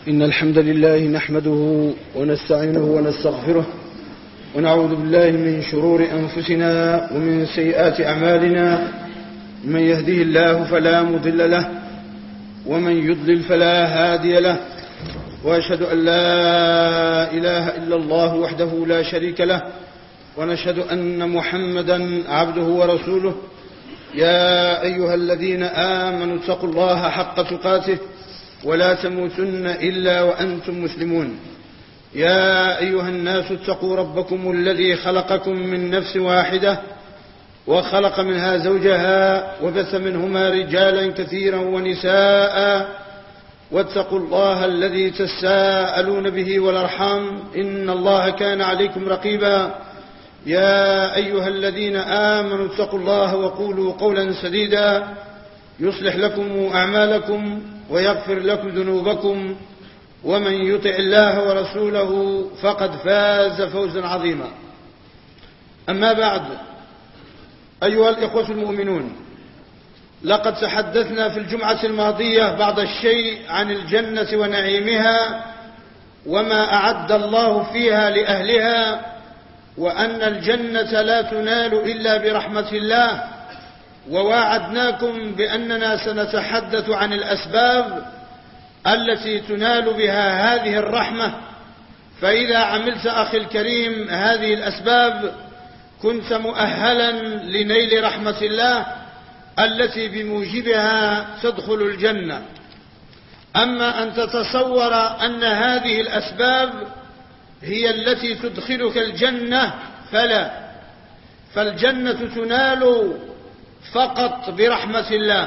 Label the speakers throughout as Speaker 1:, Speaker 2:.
Speaker 1: إن الحمد لله نحمده ونستعينه ونستغفره ونعوذ بالله من شرور أنفسنا ومن سيئات أعمالنا. من يهده الله فلا مضل له ومن يضلل فلا هادي له، وأشهد أن لا إله إلا الله وحده لا شريك له، ونشهد أن محمدا عبده ورسوله. يا أيها الذين آمنوا اتقوا الله حق تقاته ولا تموتن إلا وأنتم مسلمون. يا أيها الناس اتقوا ربكم الذي خلقكم من نفس واحدة وخلق منها زوجها وبث منهما رجالا كثيرا ونساء، واتقوا الله الذي تساءلون به والأرحام إن الله كان عليكم رقيبا. يا أيها الذين آمنوا اتقوا الله وقولوا قولا سديدا يصلح لكم أعمالكم ويغفر لكم ذنوبكم، ومن يطع الله ورسوله فقد فاز فوزا عظيما. أما بعد، أيها الإخوة المؤمنون، لقد تحدثنا في الجمعة الماضية بعض الشيء عن الجنة ونعيمها وما أعد الله فيها لأهلها، وأن الجنة لا تنال إلا برحمة الله، وواعدناكم بأننا سنتحدث عن الأسباب التي تنال بها هذه الرحمة. فإذا عملت أخي الكريم هذه الأسباب كنت مؤهلا لنيل رحمة الله التي بموجبها تدخل الجنة. أما أن تتصور أن هذه الأسباب هي التي تدخلك الجنة فلا، فالجنة تنال فقط برحمة الله،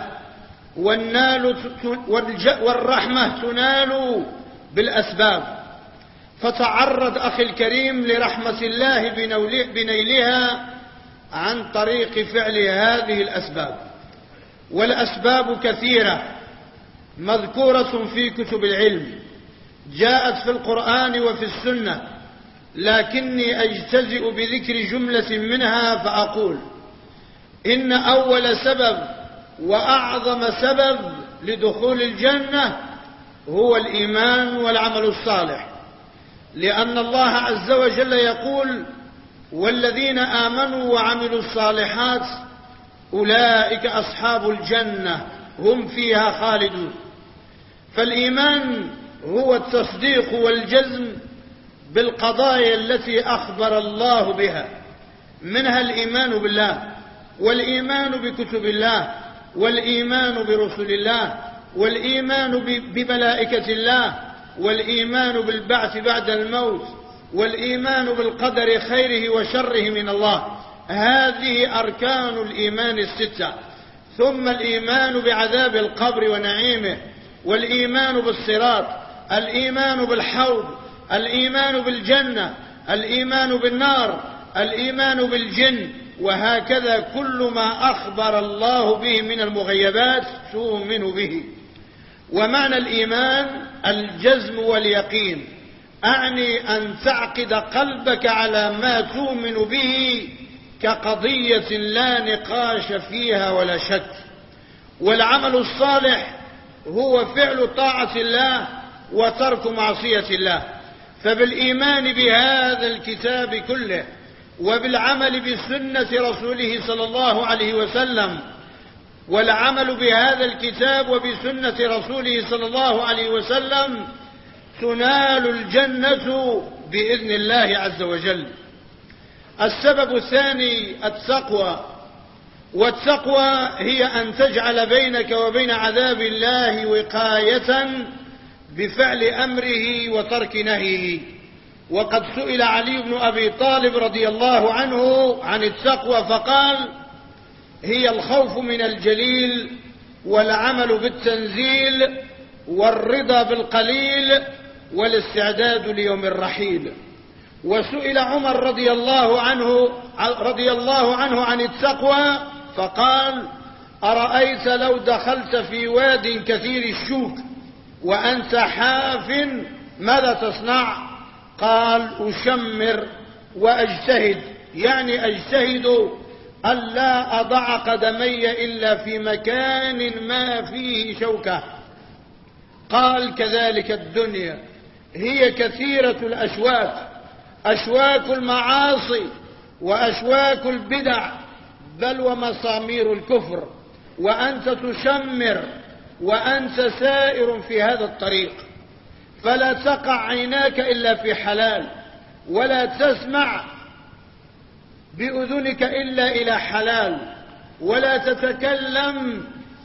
Speaker 1: والرحمة تنال بالأسباب. فتعرض أخي الكريم لرحمة الله بنيلها عن طريق فعل هذه الأسباب. والأسباب كثيرة مذكورة في كتب العلم، جاءت في القرآن وفي السنة، لكني أجتزئ بذكر جملة منها فأقول إن أول سبب وأعظم سبب لدخول الجنة هو الإيمان والعمل الصالح، لأن الله عز وجل يقول: والذين آمنوا وعملوا الصالحات أولئك أصحاب الجنة هم فيها خالدون. فالإيمان هو التصديق والجزم بالقضايا التي أخبر الله بها، منها الإيمان بالله، والإيمان بكتب الله، والإيمان برسل الله، والإيمان بملائكة الله، والإيمان بالبعث بعد الموت، والإيمان بالقدر خيره وشره من الله. هذه أركان الإيمان الستة. ثم الإيمان بعذاب القبر ونعيمه، والإيمان بالصراط، الإيمان بالحوض، الإيمان بالجنة، الإيمان بالنار، الإيمان بالجن، وهكذا كل ما أخبر الله به من المغيبات تؤمن به. ومعنى الإيمان الجزم واليقين، أعني أن تعقد قلبك على ما تؤمن به كقضية لا نقاش فيها ولا شك. والعمل الصالح هو فعل طاعة الله وترك معصية الله. فبالإيمان بهذا الكتاب كله، وبالعمل بسنة رسوله صلى الله عليه وسلم، والعمل بهذا الكتاب وبسنة رسوله صلى الله عليه وسلم، تنال الجنة بإذن الله عز وجل. السبب الثاني التقوى، والتقوى هي أن تجعل بينك وبين عذاب الله وقاية بفعل أمره وترك نهيه. وقد سئل علي بن أبي طالب رضي الله عنه عن التقوى فقال: هي الخوف من الجليل، والعمل بالتنزيل، والرضا بالقليل، والاستعداد ليوم الرحيل. وسئل عمر رضي الله عنه عن التقوى فقال: أرأيت لو دخلت في واد كثير الشوك وأنت حاف ماذا تصنع؟ قال: أشمر وأجتهد، يعني أجتهد ألا أضع قدمي إلا في مكان ما فيه شوكة. قال كذلك الدنيا هي كثيرة الأشواك، أشواك المعاصي وأشواك البدع، بل ومسامير الكفر، وأنت تشمر وأنت سائر في هذا الطريق، فلا تقع عيناك إلا في حلال، ولا تسمع بأذنك إلا إلى حلال، ولا تتكلم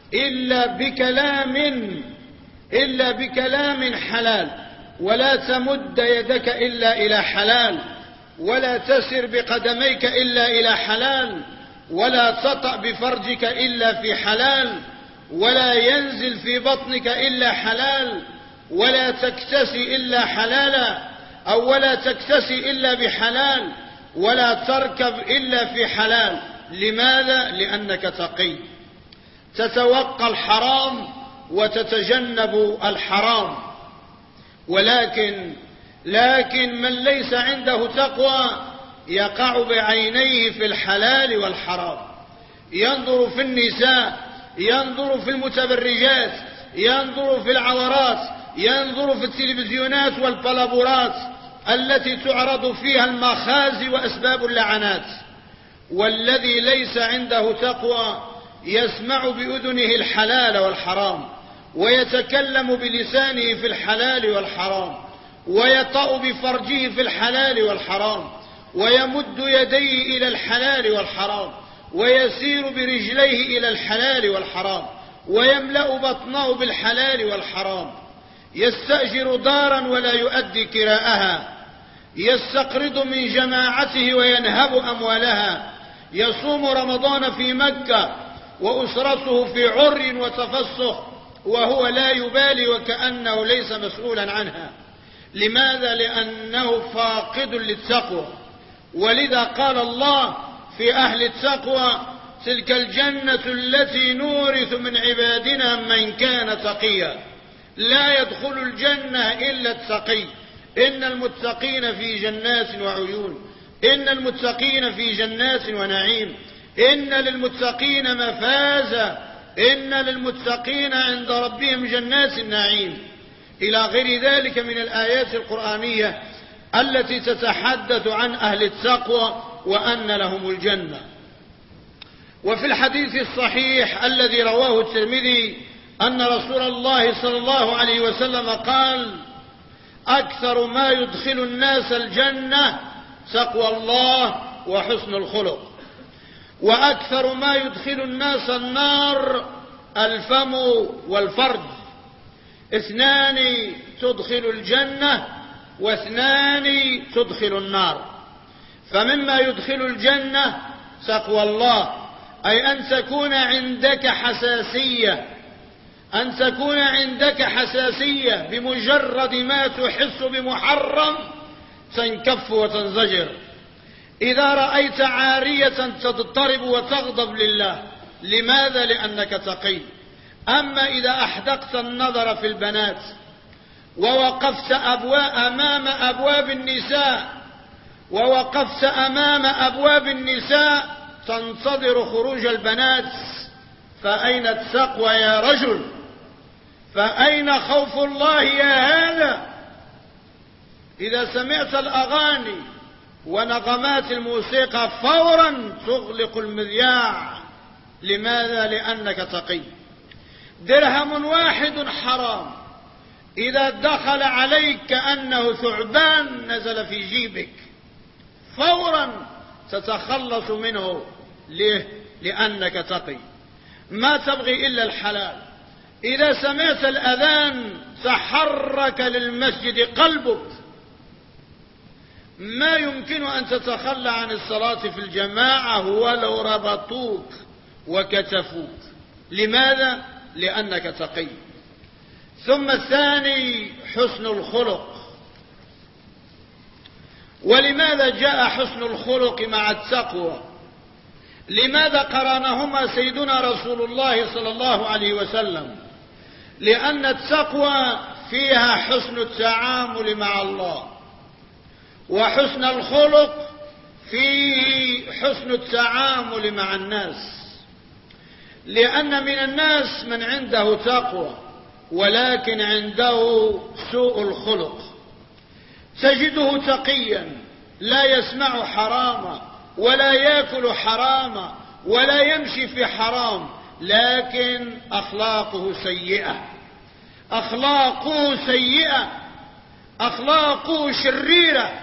Speaker 1: إلا بكلام حلال، ولا تمد يدك إلا إلى حلال، ولا تسر بقدميك إلا إلى حلال، ولا تطأ بفرجك إلا في حلال، ولا ينزل في بطنك إلا حلال، ولا تكتسي إلا حلالا، أو ولا تكتسي إلا بحلال، ولا تركب إلا في حلال. لماذا؟ لأنك تقي، تتوقى الحرام وتتجنب الحرام. لكن من ليس عنده تقوى يقع بعينيه في الحلال والحرام، ينظر في النساء، ينظر في المتبرجات، ينظر في العورات، ينظر في التلفزيونات والبلابورات التي تعرض فيها المخازي وأسباب اللعنات. والذي ليس عنده تقوى يسمع بأذنه الحلال والحرام، ويتكلم بلسانه في الحلال والحرام، ويطأ بفرجه في الحلال والحرام، ويمد يديه إلى الحلال والحرام، ويسير برجليه إلى الحلال والحرام، ويملأ بطنه بالحلال والحرام، يستأجر دارا ولا يؤدي كراءها، يستقرض من جماعته وينهب أموالها، يصوم رمضان في مكة وأسرته في عر وتفسخ وهو لا يبالي وكأنه ليس مسؤولا عنها. لماذا؟ لأنه فاقد للتقوى. ولذا قال الله في أهل التقوى: تلك الجنة التي نورث من عبادنا من كان تقيا. لا يدخل الجنة إلا التقي. إن المتقين في جنات وعيون، إن المتقين في جنات ونعيم، إن للمتقين مفازا، إن للمتقين عند ربهم جنات النعيم، إلى غير ذلك من الآيات القرآنية التي تتحدث عن أهل التقوى وأن لهم الجنة. وفي الحديث الصحيح الذي رواه الترمذي أن رسول الله صلى الله عليه وسلم قال: أكثر ما يدخل الناس الجنة تقوى الله وحسن الخلق، وأكثر ما يدخل الناس النار الفم والفرج. 2 تدخل الجنة و2 تدخل النار. فمما يدخل الجنة تقوى الله، أي أن تكون عندك حساسية، أن تكون عندك حساسية، بمجرد ما تحس بمحرم تنكف وتنزجر. إذا رأيت عارية تضطرب وتغضب لله. لماذا؟ لأنك تقي. أما إذا أحدقت النظر في البنات ووقفت أمام أبواب النساء تنتظر خروج البنات، فأين التقوى يا رجل؟ فأين خوف الله يا هذا؟ إذا سمعت الأغاني ونغمات الموسيقى فورا تغلق المذياع. لماذا؟ لأنك تقي. درهم واحد حرام إذا دخل عليك كأنه ثعبان نزل في جيبك فورا تتخلص منه. ليه؟ لأنك تقي، ما تبغي إلا الحلال. إذا سمعت الأذان تحرك للمسجد قلبك، ما يمكن أن تتخلى عن الصلاة في الجماعة ولو ربطوك وكتفوك. لماذا؟ لأنك تقي. ثم الثاني حسن الخلق. ولماذا جاء حسن الخلق مع التقوى؟ لماذا قرنهما سيدنا رسول الله صلى الله عليه وسلم؟ لأن التقوى فيها حسن التعامل مع الله، وحسن الخلق فيه حسن التعامل مع الناس. لأن من الناس من عنده تقوى ولكن عنده سوء الخلق. تجده تقيا لا يسمع حراما ولا يأكل حراما ولا يمشي في حرام، لكن أخلاقه سيئة، أخلاقه سيئة، أخلاقه شريرة،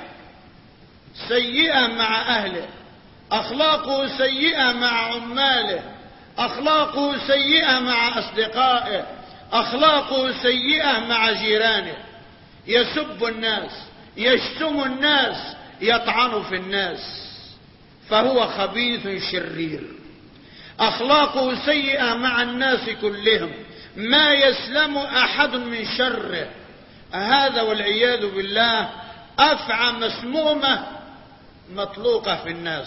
Speaker 1: سيئة مع أهله، أخلاقه سيئة مع عماله، أخلاقه سيئة مع أصدقائه، أخلاقه سيئة مع جيرانه، يسب الناس، يشتم الناس، يطعن في الناس، فهو خبيث شرير. أخلاقه سيئة مع الناس كلهم، ما يسلم أحد من شره. هذا والعياذ بالله أفعى مسمومة مطلوقة في الناس.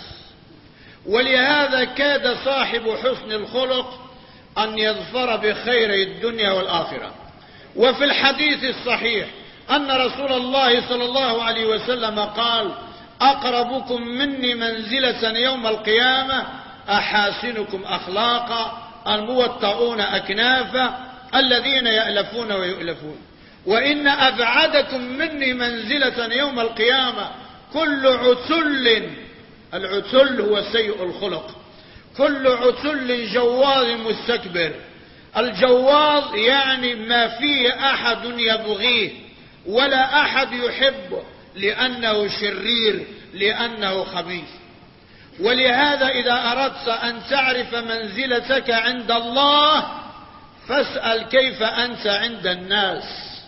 Speaker 1: ولهذا كاد صاحب حسن الخلق أن يظفر بخير الدنيا والآخرة. وفي الحديث الصحيح أن رسول الله صلى الله عليه وسلم قال: أقربكم مني منزلة يوم القيامة أحاسنكم أخلاقا الموطؤون أكنافا الذين يألفون ويؤلفون، وإن أبعدكم مني منزلة يوم القيامة كل عتل، العتل هو سيء الخلق، كل عتل جواظ مستكبر. الجواظ يعني ما فيه أحد يبغيه ولا أحد يحبه، لأنه شرير، لأنه خبيث. ولهذا إذا أردت أن تعرف منزلتك عند الله فاسأل كيف أنت عند الناس.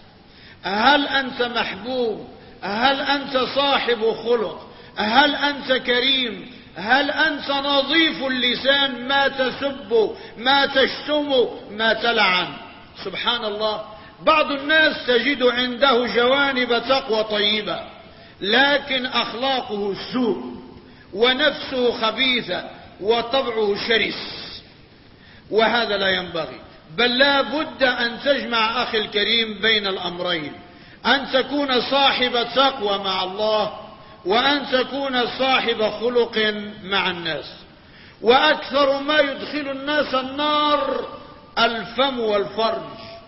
Speaker 1: هل أنت محبوب؟ هل أنت صاحب خلق؟ هل أنت كريم؟ هل أنت نظيف اللسان، ما تسب، ما تشتم، ما تلعن؟ سبحان الله، بعض الناس تجد عنده جوانب تقوى طيبة، لكن أخلاقه سوء ونفسه خبيثة وطبعه شرس، وهذا لا ينبغي. بل لا بد أن تجمع أخي الكريم بين الأمرين، أن تكون صاحب تقوى مع الله، وأن تكون صاحب خلق مع الناس. وأكثر ما يدخل الناس النار الفم والفرج.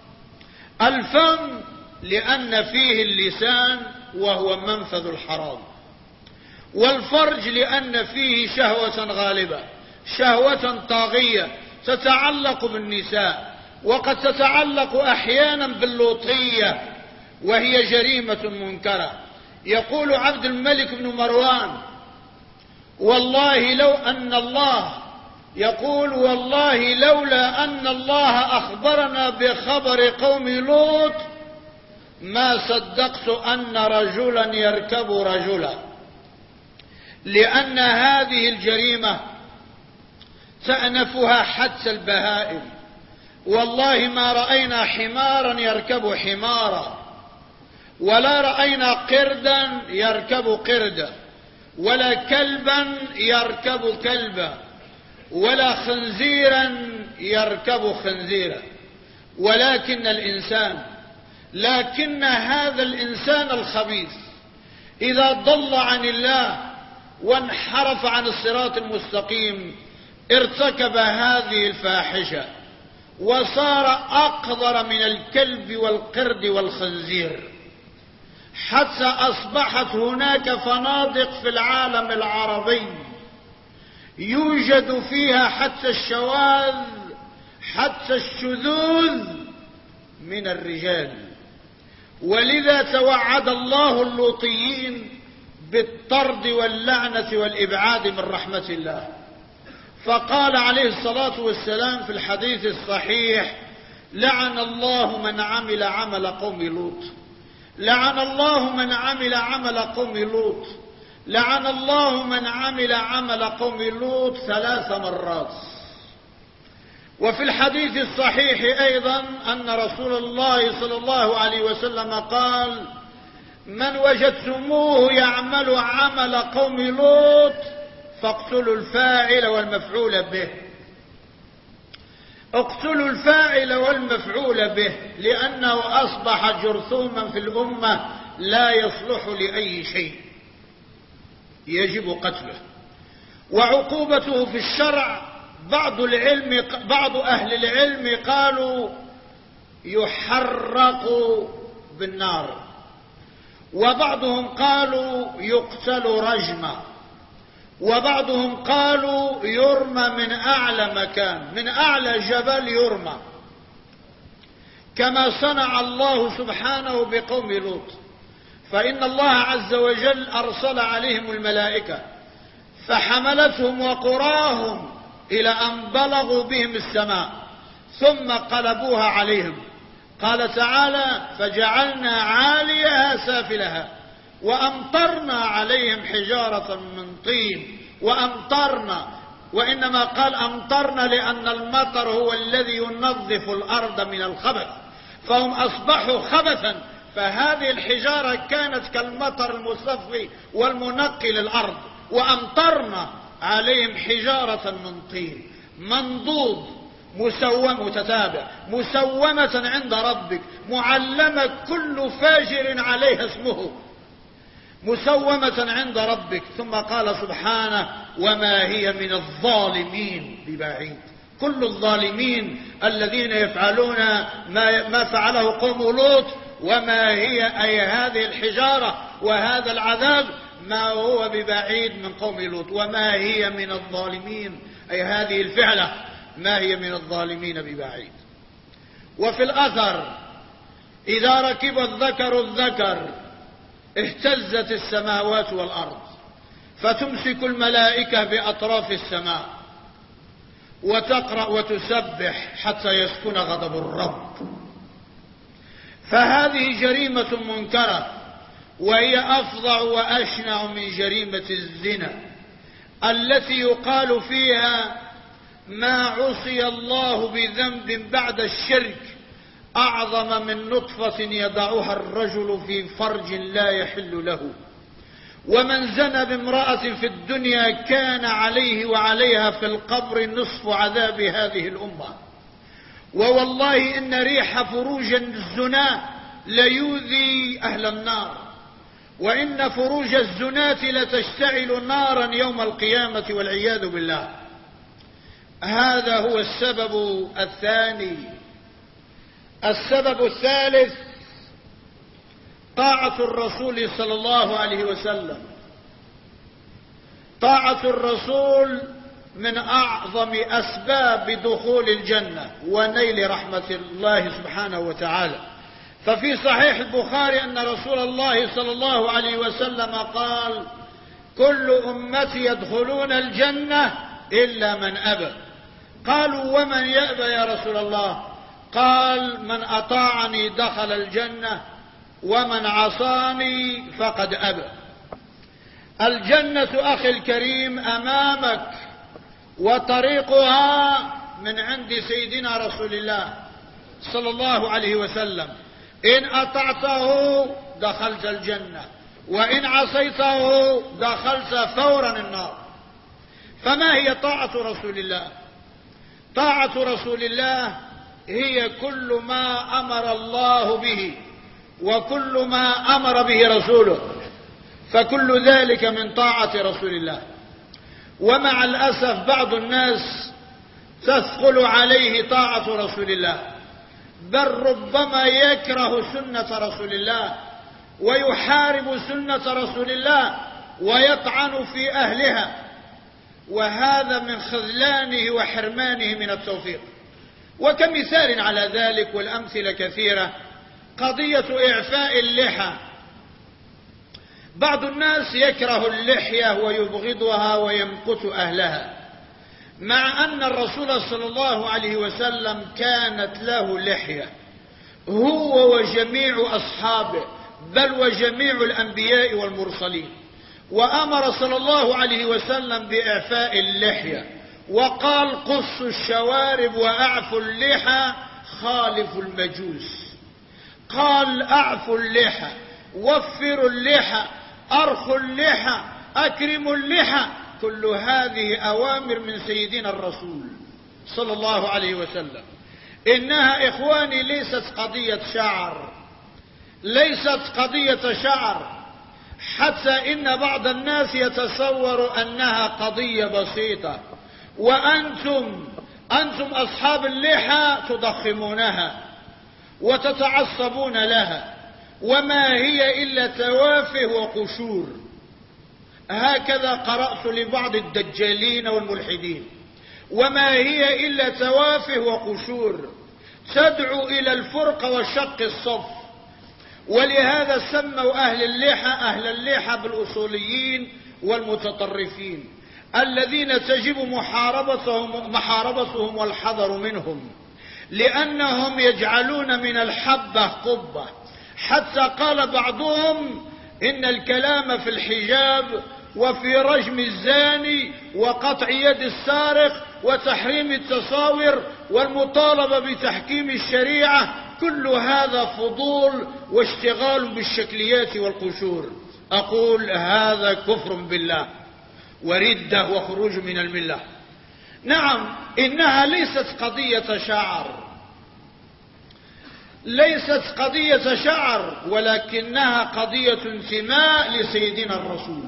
Speaker 1: الفم لأن فيه اللسان وهو منفذ الحرام، والفرج لأن فيه شهوة غالبة، شهوة طاغية تتعلق بالنساء، وقد تتعلق أحيانا باللوطية، وهي جريمة منكرة. يقول عبد الملك بن مروان: والله لو أن الله، يقول والله لولا أن الله أخبرنا بخبر قوم لوط ما صدقت أن رجلا يركب رجلا، لأن هذه الجريمة تأنفها حتى البهائم. والله ما رأينا حمارا يركب حمارا، ولا رأينا قردا يركب قردا، ولا كلبا يركب كلبا، ولا خنزيرا يركب خنزيرا. لكن هذا الإنسان الخبيث إذا ضل عن الله وانحرف عن الصراط المستقيم ارتكب هذه الفاحشة، وصار أقذر من الكلب والقرد والخنزير، حتى أصبحت هناك فنادق في العالم العربي يوجد فيها حتى الشواذ، حتى الشذوذ من الرجال. ولذا توعد الله اللوطيين بالطرد واللعنة والإبعاد من رحمة الله، فقال عليه الصلاة والسلام في الحديث الصحيح: لعن الله من عمل عمل قوم لوط، لعن الله من عمل عمل قوم لوط، لعن الله من عمل عمل قوم لوط 3 مرات. وفي الحديث الصحيح أيضا أن رسول الله صلى الله عليه وسلم قال: من وجدتموه يعمل عمل قوم لوط فاقتلوا الفاعل والمفعول به، اقتلوا الفاعل والمفعول به، لأنه أصبح جرثوما في الأمة لا يصلح لأي شيء، يجب قتله. وعقوبته في الشرع بعض أهل العلم قالوا يحرق بالنار، وبعضهم قالوا يقتل رجما، وبعضهم قالوا يرمى من أعلى مكان، من أعلى جبل يرمى، كما صنع الله سبحانه بقوم لوط. فإن الله عز وجل أرسل عليهم الملائكة فحملتهم وقراهم إلى أن بلغوا بهم السماء ثم قلبوها عليهم. قال تعالى: فجعلنا عاليها سافلها وأمطرنا عليهم حجارة من طين. وأمطرنا، وإنما قال أمطرنا لأن المطر هو الذي ينظف الأرض من الخبث، فهم أصبحوا خبثا، فهذه الحجارة كانت كالمطر المصفي والمنقي للأرض. وأمطرنا عليهم حجارة من طين منضود متتابع مسومة عند ربك، معلمة كل فاجر عليها اسمه، مسومة عند ربك. ثم قال سبحانه: وما هي من الظالمين ببعيد. كل الظالمين الذين يفعلون ما فعله قوم لوط، وما هي أي هذه الحجارة وهذا العذاب ما هو ببعيد من قوم لوط. وما هي من الظالمين أي هذه الفعلة ما هي من الظالمين ببعيد. وفي الأثر: إذا ركب الذكر الذكر اهتزت السماوات والأرض، فتمسك الملائكة بأطراف السماء وتقرأ وتسبح حتى يسكن غضب الرب. فهذه جريمة منكرة، وهي أفظع وأشنع من جريمة الزنا التي يقال فيها: ما عصي الله بذنب بعد الشرك أعظم من نطفة يضعها الرجل في فرج لا يحل له. ومن زنى بامرأة في الدنيا كان عليه وعليها في القبر نصف عذاب هذه الأمة. ووالله إن ريح فروج الزنا ليؤذي أهل النار، وإن فروج الزناة لتشتعل نارا يوم القيامة والعياذ بالله. هذا هو السبب الثاني. السبب الثالث: طاعة الرسول صلى الله عليه وسلم. طاعة الرسول من أعظم أسباب دخول الجنة ونيل رحمة الله سبحانه وتعالى. ففي صحيح البخاري أن رسول الله صلى الله عليه وسلم قال: كل أمتي يدخلون الجنة إلا من أبى. قالوا: ومن يأبى يا رسول الله؟ قال: من أطاعني دخل الجنة ومن عصاني فقد أبى. الجنة أخي الكريم أمامك، وطريقها من عند سيدنا رسول الله صلى الله عليه وسلم. إن أطعته دخلت الجنة، وإن عصيته دخلت فورا النار. فما هي طاعة رسول الله؟ طاعة رسول الله هي كل ما أمر الله به وكل ما أمر به رسوله، فكل ذلك من طاعة رسول الله. ومع الأسف بعض الناس تثقل عليه طاعة رسول الله، بل ربما يكره سنة رسول الله ويحارب سنة رسول الله ويطعن في أهلها، وهذا من خذلانه وحرمانه من التوفيق. وكمثال على ذلك والأمثلة كثيرة: قضية إعفاء اللحى. بعض الناس يكره اللحية ويبغضها ويمقت أهلها، مع أن الرسول صلى الله عليه وسلم كانت له لحية، هو وجميع أصحابه، بل وجميع الأنبياء والمرسلين. وأمر صلى الله عليه وسلم بإعفاء اللحية، وقال: قصوا الشوارب وأعفوا اللحى خالفوا المجوس. قال: أعفوا اللحى، وفروا اللحى، أرخوا اللحى، أكرموا اللحى. كل هذه أوامر من سيدنا الرسول صلى الله عليه وسلم. إنها إخواني ليست قضية شعر، ليست قضية شعر، حتى إن بعض الناس يتصور أنها قضية بسيطة، وأنتم أصحاب اللحى تضخمونها، وتتعصبون لها، وما هي إلا توافه وقشور. هكذا قرأت لبعض الدجالين والملحدين، وما هي إلا توافه وقشور تدعو إلى الفرقة وشق الصف. ولهذا سموا أهل اللحى بالأصوليين والمتطرفين الذين تجب محاربتهم والحذر منهم، لأنهم يجعلون من الحبة قبة، حتى قال بعضهم إن الكلام في الحجاب وفي رجم الزاني وقطع يد السارق وتحريم التصاور والمطالبة بتحكيم الشريعة كل هذا فضول واشتغال بالشكليات والقشور. أقول هذا كفر بالله وردة وخروج من الملة. نعم، إنها ليست قضية شعر، ولكنها قضية انتماء لسيدنا الرسول.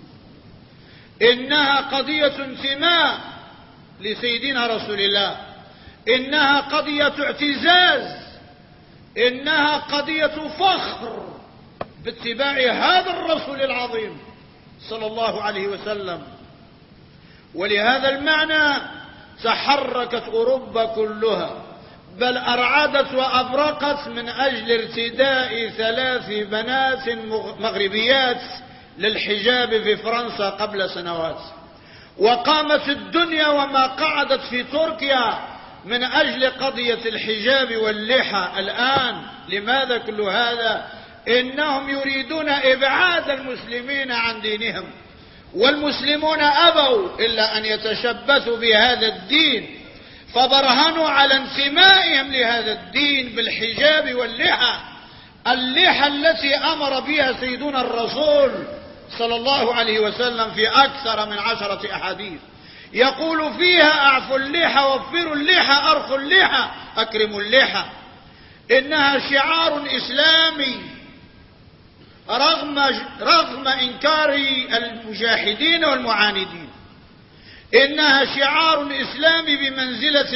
Speaker 1: إنها قضية انتماء لسيدنا رسول الله، إنها قضية اعتزاز، إنها قضية فخر باتباع هذا الرسول العظيم صلى الله عليه وسلم. ولهذا المعنى تحركت أوروبا كلها، بل أرعدت وأبرقت من أجل ارتداء 3 بنات مغربيات للحجاب في فرنسا قبل سنوات، وقامت الدنيا وما قعدت في تركيا من أجل قضية الحجاب واللحى الآن. لماذا كل هذا؟ إنهم يريدون إبعاد المسلمين عن دينهم، والمسلمون أبوا إلا أن يتشبثوا بهذا الدين، فبرهنوا على انتمائهم لهذا الدين بالحجاب واللحى، اللحى التي أمر بها سيدنا الرسول صلى الله عليه وسلم في أكثر من 10 أحاديث، يقول فيها: أعفوا اللحى، وفروا اللحى، أرخوا اللحى، أكرموا اللحى. إنها شعار إسلامي رغم إنكار المجاهدين والمعاندين. إنها شعار إسلامي بمنزلة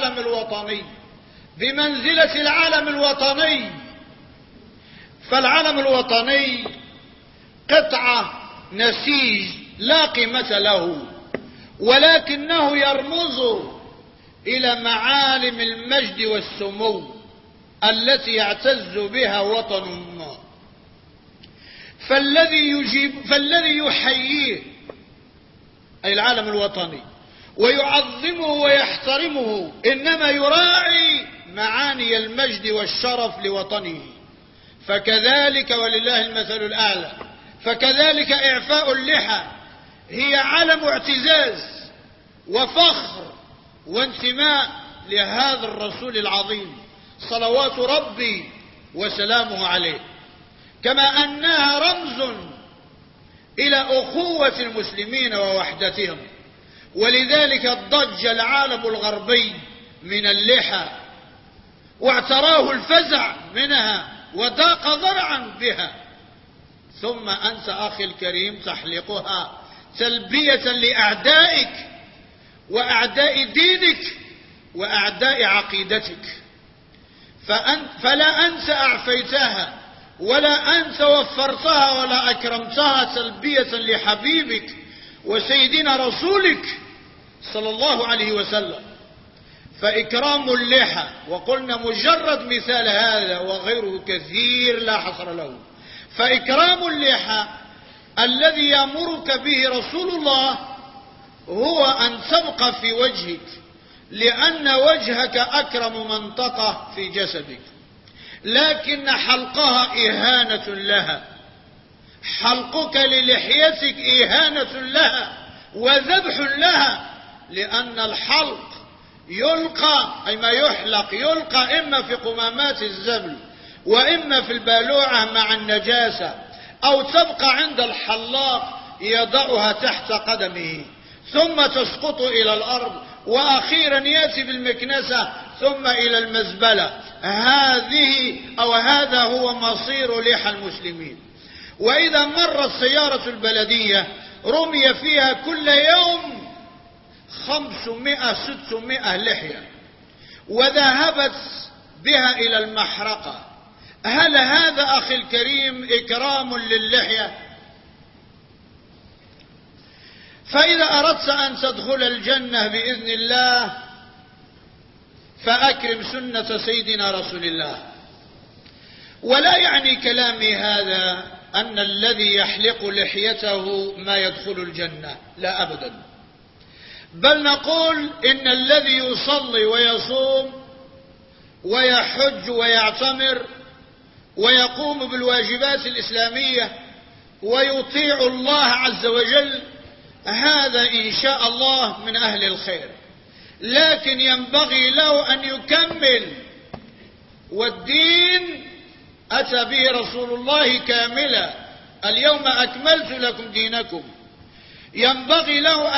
Speaker 1: العالم الوطني. فالعالم الوطني قطعة نسيج لا قيمة له، ولكنه يرمز إلى معالم المجد والسمو التي يعتز بها وطن ما. فالذي يحييه أي العالم الوطني ويعظمه ويحترمه إنما يراعي معاني المجد والشرف لوطنه. فكذلك ولله المثل الأعلى، فكذلك إعفاء اللحى هي علم اعتزاز وفخر وانتماء لهذا الرسول العظيم صلوات ربي وسلامه عليه، كما أنها رمز إلى أخوة المسلمين ووحدتهم. ولذلك ضج العالم الغربي من اللحى واعتراه الفزع منها وضاق ذرعا بها، ثم أنت أخي الكريم تحلقها تلبية لأعدائك وأعداء دينك وأعداء عقيدتك. فلا أنت أعفيتها ولا أنت وفرتها ولا أكرمتها تلبية لحبيبك وسيدنا رسولك صلى الله عليه وسلم. فإكرام اللحى، وقلنا مجرد مثال هذا وغيره كثير لا حصر له، فإكرام اللحى الذي يأمرك به رسول الله هو أن تبقى في وجهك، لأن وجهك أكرم منطقة في جسدك، لكن حلقها إهانة لها. حلقك للحيتك إهانة لها وذبح لها، لأن الحلق يلقى أي ما يحلق يلقى إما في قمامات الزبل وإما في البالوعة مع النجاسة، أو تبقى عند الحلاق يضعها تحت قدمه ثم تسقط إلى الأرض، وأخيرا يأتي بالمكنسة ثم إلى المزبلة. هذا هو مصير لحى المسلمين. وإذا مرت سيارة البلدية رمي فيها كل يوم 500-600 لحية، وذهبت بها إلى المحرقة. هل هذا أخي الكريم إكرام للحية؟ فإذا أردت أن تدخل الجنة بإذن الله فأكرم سنة سيدنا رسول الله. ولا يعني كلامي هذا أن الذي يحلق لحيته ما يدخل الجنة، لا أبدا، بل نقول إن الذي يصلي ويصوم ويحج ويعتمر ويقوم بالواجبات الإسلامية ويطيع الله عز وجل هذا إن شاء الله من أهل الخير، لكن ينبغي له أن يكمل، والدين أتى به رسول الله كاملا، اليوم أكملت لكم دينكم. ينبغي له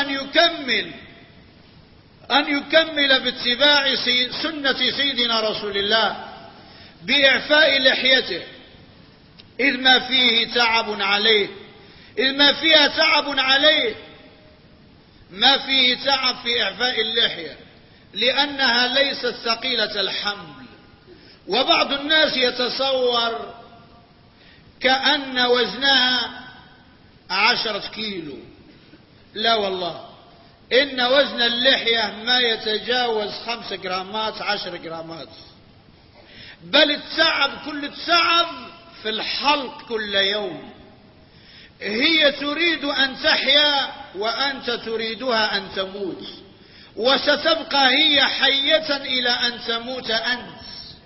Speaker 1: أن يكمل باتباع سنة سيدنا رسول الله بإعفاء لحيته، إذ ما فيه تعب عليه، إذ ما فيها تعب عليه، ما فيه تعب في إعفاء اللحية لأنها ليست ثقيلة الحمل. وبعض الناس يتصور كأن وزنها 10 كيلو، لا والله، إن وزن اللحية ما يتجاوز 5 جرامات 10 جرامات، بل التعب كل التعب في الحلق كل يوم. هي تريد أن تحيا وأنت تريدها أن تموت، وستبقى هي حية إلى أن تموت أنت.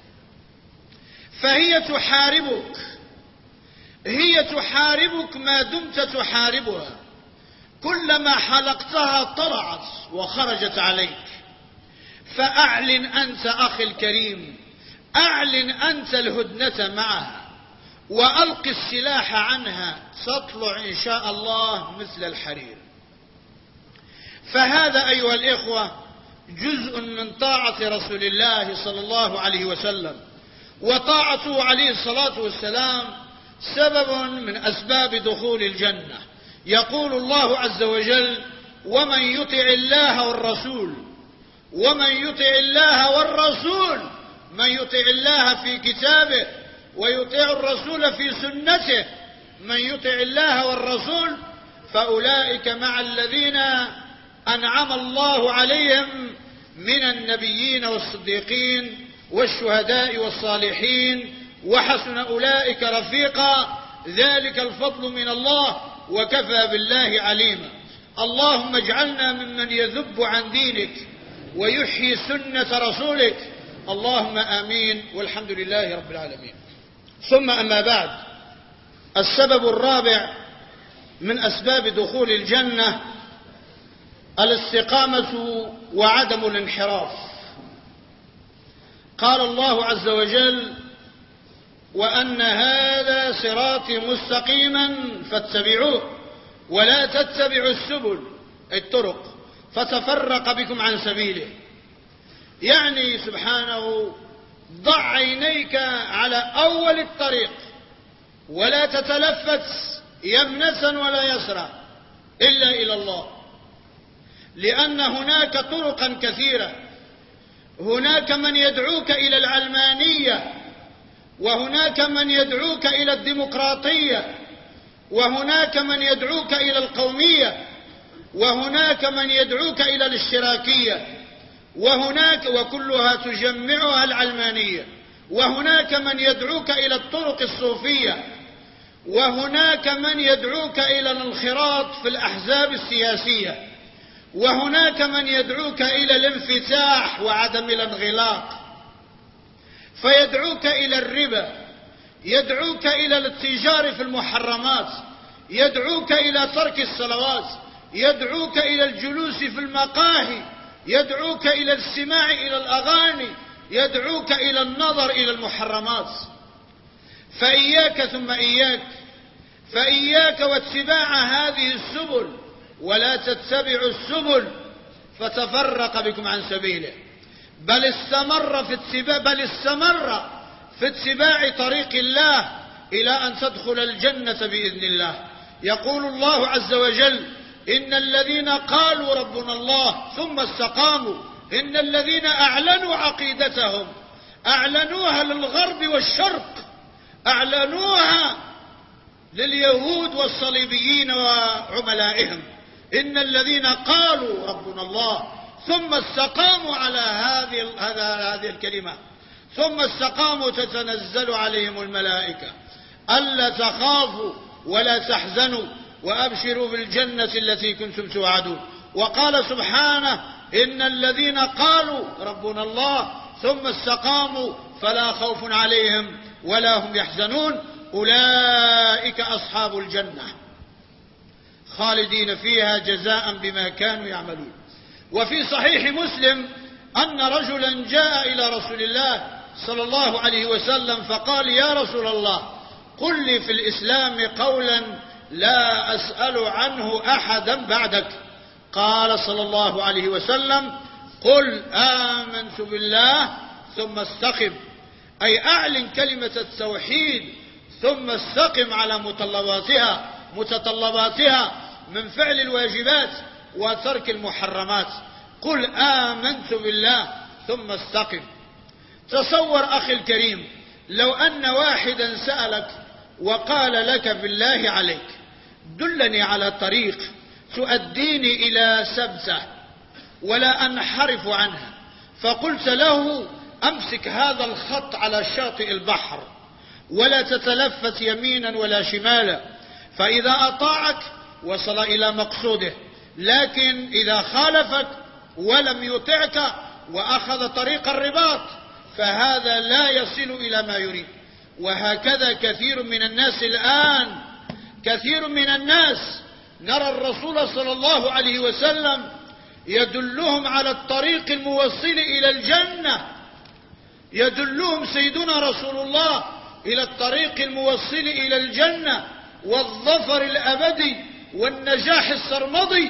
Speaker 1: فهي تحاربك، هي تحاربك ما دمت تحاربها، كلما حلقتها طلعت وخرجت عليك. فأعلن أنت أخي الكريم، أعلن أنت الهدنة معها وألق السلاح عنها، تطلع إن شاء الله مثل الحرير. فهذا أيها الإخوة جزء من طاعة رسول الله صلى الله عليه وسلم، وطاعته عليه الصلاة والسلام سبب من أسباب دخول الجنة. يقول الله عز وجل: ومن يطع الله والرسول، ومن يطع الله والرسول، من يطع الله في كتابه ويطيع الرسول في سنته، من يطع الله والرسول فأولئك مع الذين أنعم الله عليهم من النبيين والصديقين والشهداء والصالحين وحسن أولئك رفيقا، ذلك الفضل من الله وكفى بالله عليما. اللهم اجعلنا ممن يذب عن دينك ويحيي سنة رسولك، اللهم آمين، والحمد لله رب العالمين. ثم أما بعد، السبب الرابع من أسباب دخول الجنة الاستقامة وعدم الانحراف. قال الله عز وجل: وأن هذا صراطي مستقيما فاتبعوه ولا تتبعوا السبل الطرق فتفرق بكم عن سبيله. يعني سبحانه: ضع عينيك على أول الطريق ولا تتلفت يمنة ولا يسرى إلا إلى الله، لأن هناك طرقا كثيرة. هناك من يدعوك إلى العلمانية، وهناك من يدعوك إلى الديمقراطية، وهناك من يدعوك إلى القومية، وهناك من يدعوك إلى الاشتراكية، وهناك وكلها تجمعها العلمانية، وهناك من يدعوك إلى الطرق الصوفية، وهناك من يدعوك إلى الانخراط في الأحزاب السياسية، وهناك من يدعوك إلى الانفتاح وعدم الانغلاق، فيدعوك إلى الربا، يدعوك إلى الاتجار في المحرمات، يدعوك إلى ترك الصلوات، يدعوك إلى الجلوس في المقاهي، يدعوك إلى الاستماع إلى الأغاني، يدعوك إلى النظر إلى المحرمات. فإياك ثم إياك، فإياك واتباع هذه السبل، ولا تتبعوا السبل فتفرق بكم عن سبيله، بل استمر في اتباع طريق الله إلى أن تدخل الجنة بإذن الله. يقول الله عز وجل: إن الذين قالوا ربنا الله ثم استقاموا، إن الذين أعلنوا عقيدتهم أعلنوها للغرب والشرق، أعلنوها لليهود والصليبيين وعملائهم. إن الذين قالوا ربنا الله ثم استقاموا على هذه الكلمة، ثم استقاموا تتنزل عليهم الملائكة ألا تخافوا ولا تحزنوا وأبشروا بالجنة التي كنتم توعدون. وقال سبحانه إن الذين قالوا ربنا الله ثم استقاموا فلا خوف عليهم ولا هم يحزنون أولئك أصحاب الجنة خالدين فيها جزاء بما كانوا يعملون. وفي صحيح مسلم أن رجلا جاء إلى رسول الله صلى الله عليه وسلم فقال يا رسول الله قل لي في الإسلام قولا لا أسأل عنه أحدا بعدك. قال صلى الله عليه وسلم قل آمنت بالله ثم استقم، أي أعلن كلمة التوحيد ثم استقم على متطلباتها من فعل الواجبات وترك المحرمات. قل آمنت بالله ثم استقم. تصور أخي الكريم لو أن واحدا سألك وقال لك بالله عليك دلني على طريق تؤديني إلى سبتة ولا أنحرف عنها، فقلت له أمسك هذا الخط على شاطئ البحر ولا تتلفت يمينا ولا شمالا، فإذا أطاعك وصل إلى مقصوده، لكن إذا خالفك ولم يطعك وأخذ طريق الرباط فهذا لا يصل إلى ما يريد. وهكذا كثير من الناس الآن، كثير من الناس نرى الرسول صلى الله عليه وسلم يدلهم على الطريق الموصل إلى الجنة، يدلهم سيدنا رسول الله إلى الطريق الموصل إلى الجنة والظفر الأبدي والنجاح السرمدي،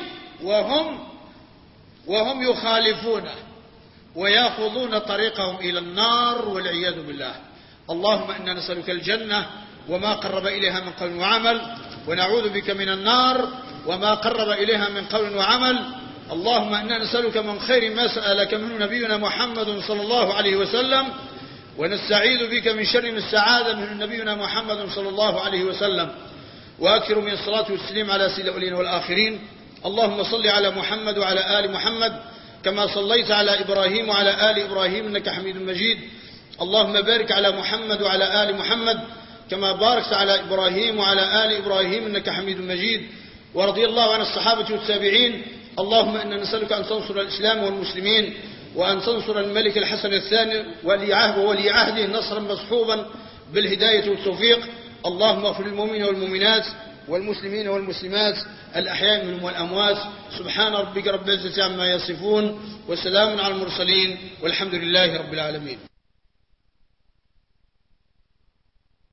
Speaker 1: وهم يخالفونه ويأخذون طريقهم إلى النار والعياذ بالله. اللهم إنا نسألك الجنة وما قرب إليها من قول وعمل، ونعوذ بك من النار وما قرب إليها من قول وعمل. اللهم إنا نسألك من خير ما سألك منه نبينا محمد صلى الله عليه وسلم، ونستعيذ بك من شر السعادة من نبينا محمد صلى الله عليه وسلم. وأكثر من الصلاة والسلام على سيد الأولين والآخرين. اللهم صل على محمد وعلى آل محمد كما صليت على إبراهيم وعلى آل إبراهيم إنك حميد مجيد. اللهم بارك على محمد وعلى آل محمد كما باركت على إبراهيم وعلى آل إبراهيم إنك حميد مجيد. ورضي الله عن الصحابة والتابعين. اللهم إنا نسألك أن تنصر الإسلام والمسلمين، وأن تنصر الملك الحسن الثاني ولي عهده نصرا مصحوبا بالهداية والتوفيق. اللهم اغفر للمؤمنين والمؤمنات والمسلمين والمسلمات الأحياء منهم والأموات. سبحان ربك رب العزة عما يصفون وسلام على المرسلين والحمد لله رب العالمين.